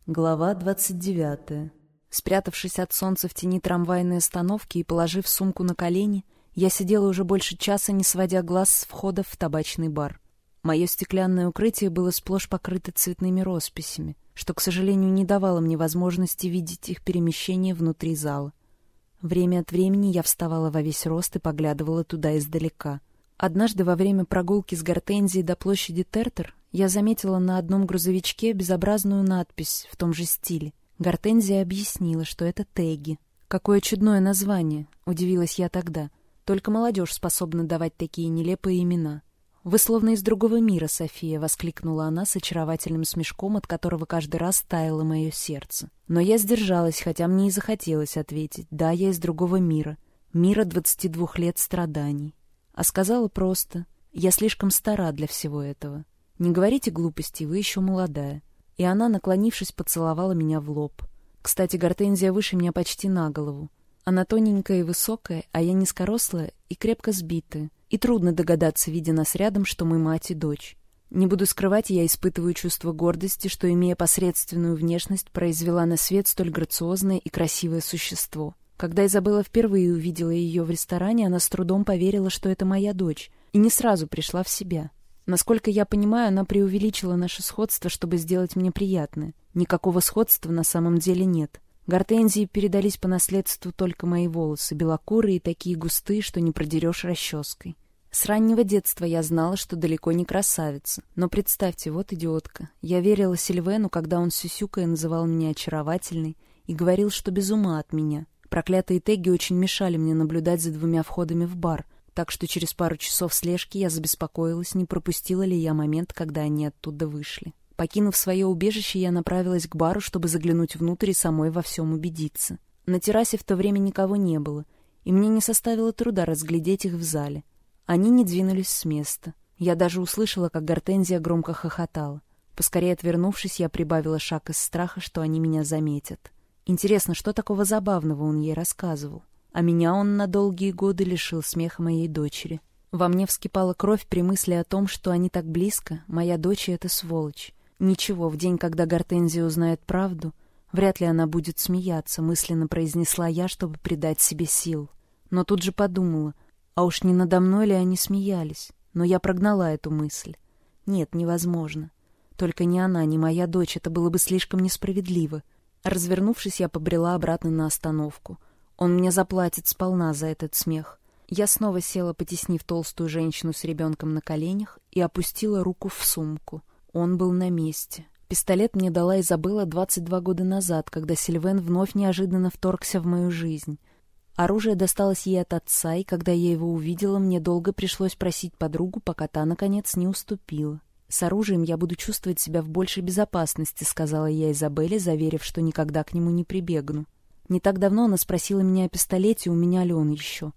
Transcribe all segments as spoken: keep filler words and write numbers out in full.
Глава двадцать девятая. Спрятавшись от солнца в тени трамвайной остановки и положив сумку на колени, я сидела уже больше часа, не сводя глаз с входа в табачный бар. Мое стеклянное укрытие было сплошь покрыто цветными росписями, что, к сожалению, не давало мне возможности видеть их перемещение внутри зала. Время от времени я вставала во весь рост и поглядывала туда издалека. Однажды во время прогулки с Гортензией до площади Тертер я заметила на одном грузовичке безобразную надпись в том же стиле. Гортензия объяснила, что это теги. «Какое чудное название!» — удивилась я тогда. «Только молодежь способна давать такие нелепые имена». «Вы словно из другого мира, София!» — воскликнула она с очаровательным смешком, от которого каждый раз таяло мое сердце. Но я сдержалась, хотя мне и захотелось ответить. «Да, я из другого мира. Мира двадцати двух лет страданий». А сказала просто: «Я слишком стара для всего этого. Не говорите глупостей, вы еще молодая». И она, наклонившись, поцеловала меня в лоб. Кстати, Гортензия выше меня почти на голову. Она тоненькая и высокая, а я низкорослая и крепко сбитая. И трудно догадаться, видя нас рядом, что мы мать и дочь. Не буду скрывать, я испытываю чувство гордости, что, имея посредственную внешность, произвела на свет столь грациозное и красивое существо. Когда Изабелла впервые увидела ее в ресторане, она с трудом поверила, что это моя дочь, и не сразу пришла в себя. Насколько я понимаю, она преувеличила наше сходство, чтобы сделать мне приятное. Никакого сходства на самом деле нет. Гортензии передались по наследству только мои волосы, белокурые и такие густые, что не продерешь расческой. С раннего детства я знала, что далеко не красавица. Но представьте, вот идиотка. Я верила Сильвену, когда он сюсюкая называл меня очаровательной и говорил, что без ума от меня. Проклятые теги очень мешали мне наблюдать за двумя входами в бар, так что через пару часов слежки я забеспокоилась, не пропустила ли я момент, когда они оттуда вышли. Покинув свое убежище, я направилась к бару, чтобы заглянуть внутрь и самой во всем убедиться. На террасе в то время никого не было, и мне не составило труда разглядеть их в зале. Они не двинулись с места. Я даже услышала, как Гортензия громко хохотала. Поскорее отвернувшись, я прибавила шаг из страха, что они меня заметят. Интересно, что такого забавного он ей рассказывал? А меня он на долгие годы лишил смеха моей дочери. Во мне вскипала кровь при мысли о том, что они так близко, моя дочь и эта сволочь. Ничего, в день, когда Гортензия узнает правду, вряд ли она будет смеяться, мысленно произнесла я, чтобы придать себе сил. Но тут же подумала, а уж не надо мной ли они смеялись? Но я прогнала эту мысль. Нет, невозможно. Только ни она, ни моя дочь, это было бы слишком несправедливо. Развернувшись, я побрела обратно на остановку. Он мне заплатит сполна за этот смех. Я снова села, потеснив толстую женщину с ребенком на коленях, и опустила руку в сумку. Он был на месте. Пистолет мне дала Изабелла двадцать два года назад, когда Сильвен вновь неожиданно вторгся в мою жизнь. Оружие досталось ей от отца, и когда я его увидела, мне долго пришлось просить подругу, пока та, наконец, не уступила. «С оружием я буду чувствовать себя в большей безопасности», — сказала я Изабелле, заверив, что никогда к нему не прибегну. Не так давно она спросила меня о пистолете, у меня ли он еще.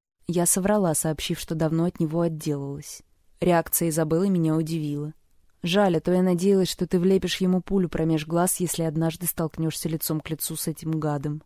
Я соврала, сообщив, что давно от него отделалась. Реакция Изабеллы меня удивила. «Жаль, а то я надеялась, что ты влепишь ему пулю промеж глаз, если однажды столкнешься лицом к лицу с этим гадом».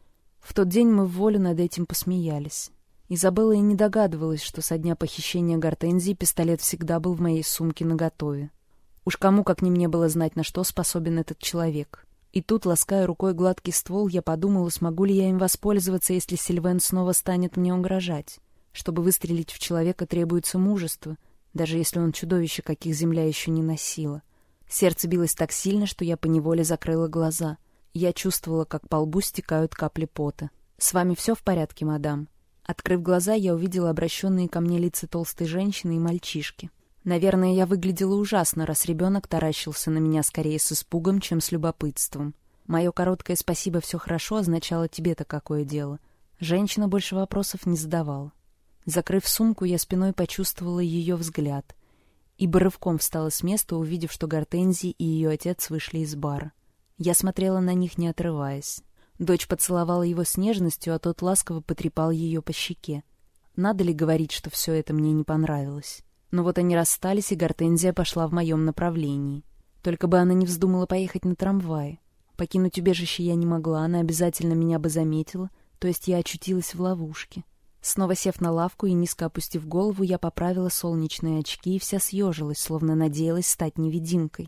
В тот день мы в волю над этим посмеялись. Изабелла и не догадывалась, что со дня похищения Гортензии пистолет всегда был в моей сумке наготове. Уж кому как не мне было знать, на что способен этот человек. И тут, лаская рукой гладкий ствол, я подумала, смогу ли я им воспользоваться, если Сильвен снова станет мне угрожать. Чтобы выстрелить в человека, требуется мужество, даже если он чудовище, каких земля еще не носила. Сердце билось так сильно, что я поневоле закрыла глаза. Я чувствовала, как по лбу стекают капли пота. «С вами все в порядке, мадам?» Открыв глаза, я увидела обращенные ко мне лица толстой женщины и мальчишки. Наверное, я выглядела ужасно, раз ребенок таращился на меня скорее с испугом, чем с любопытством. Мое короткое «спасибо, все хорошо» означало «тебе-то какое дело». Женщина больше вопросов не задавала. Закрыв сумку, я спиной почувствовала ее взгляд, ибо рывком встала с места, увидев, что Гортензия и ее отец вышли из бара. Я смотрела на них, не отрываясь. Дочь поцеловала его с нежностью, а тот ласково потрепал ее по щеке. Надо ли говорить, что все это мне не понравилось? Но вот они расстались, и Гортензия пошла в моем направлении. Только бы она не вздумала поехать на трамвае. Покинуть убежище я не могла, она обязательно меня бы заметила, то есть я очутилась в ловушке. Снова сев на лавку и низко опустив голову, я поправила солнечные очки и вся съежилась, словно надеялась стать невидимкой.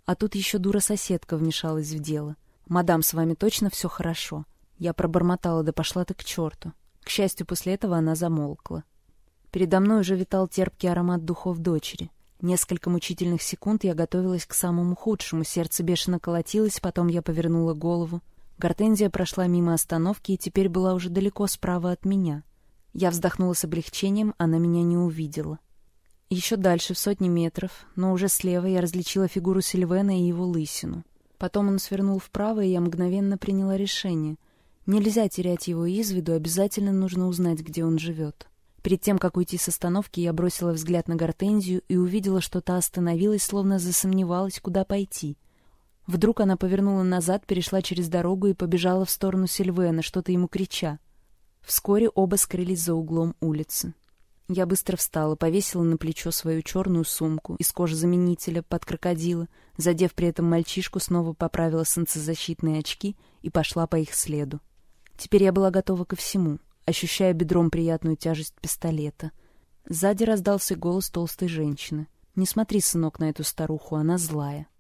А тут еще дура-соседка вмешалась в дело. «Мадам, с вами точно все хорошо?» Я пробормотала, да пошла ты к черту. К счастью, после этого она замолкла. Передо мной уже витал терпкий аромат духов дочери. Несколько мучительных секунд я готовилась к самому худшему, сердце бешено колотилось, потом я повернула голову. Гортензия прошла мимо остановки и теперь была уже далеко справа от меня. Я вздохнула с облегчением, она меня не увидела. Еще дальше, в сотни метров, но уже слева, я различила фигуру Сильвена и его лысину. Потом он свернул вправо, и я мгновенно приняла решение. Нельзя терять его из виду, обязательно нужно узнать, где он живет. Перед тем, как уйти с остановки, я бросила взгляд на Гортензию и увидела, что та остановилась, словно засомневалась, куда пойти. Вдруг она повернула назад, перешла через дорогу и побежала в сторону Сильвена, что-то ему крича. Вскоре оба скрылись за углом улицы. Я быстро встала, повесила на плечо свою черную сумку из кожезаменителя под крокодила, задев при этом мальчишку, снова поправила солнцезащитные очки и пошла по их следу. Теперь я была готова ко всему, ощущая бедром приятную тяжесть пистолета. Сзади раздался голос толстой женщины. «Не смотри, сынок, на эту старуху, она злая».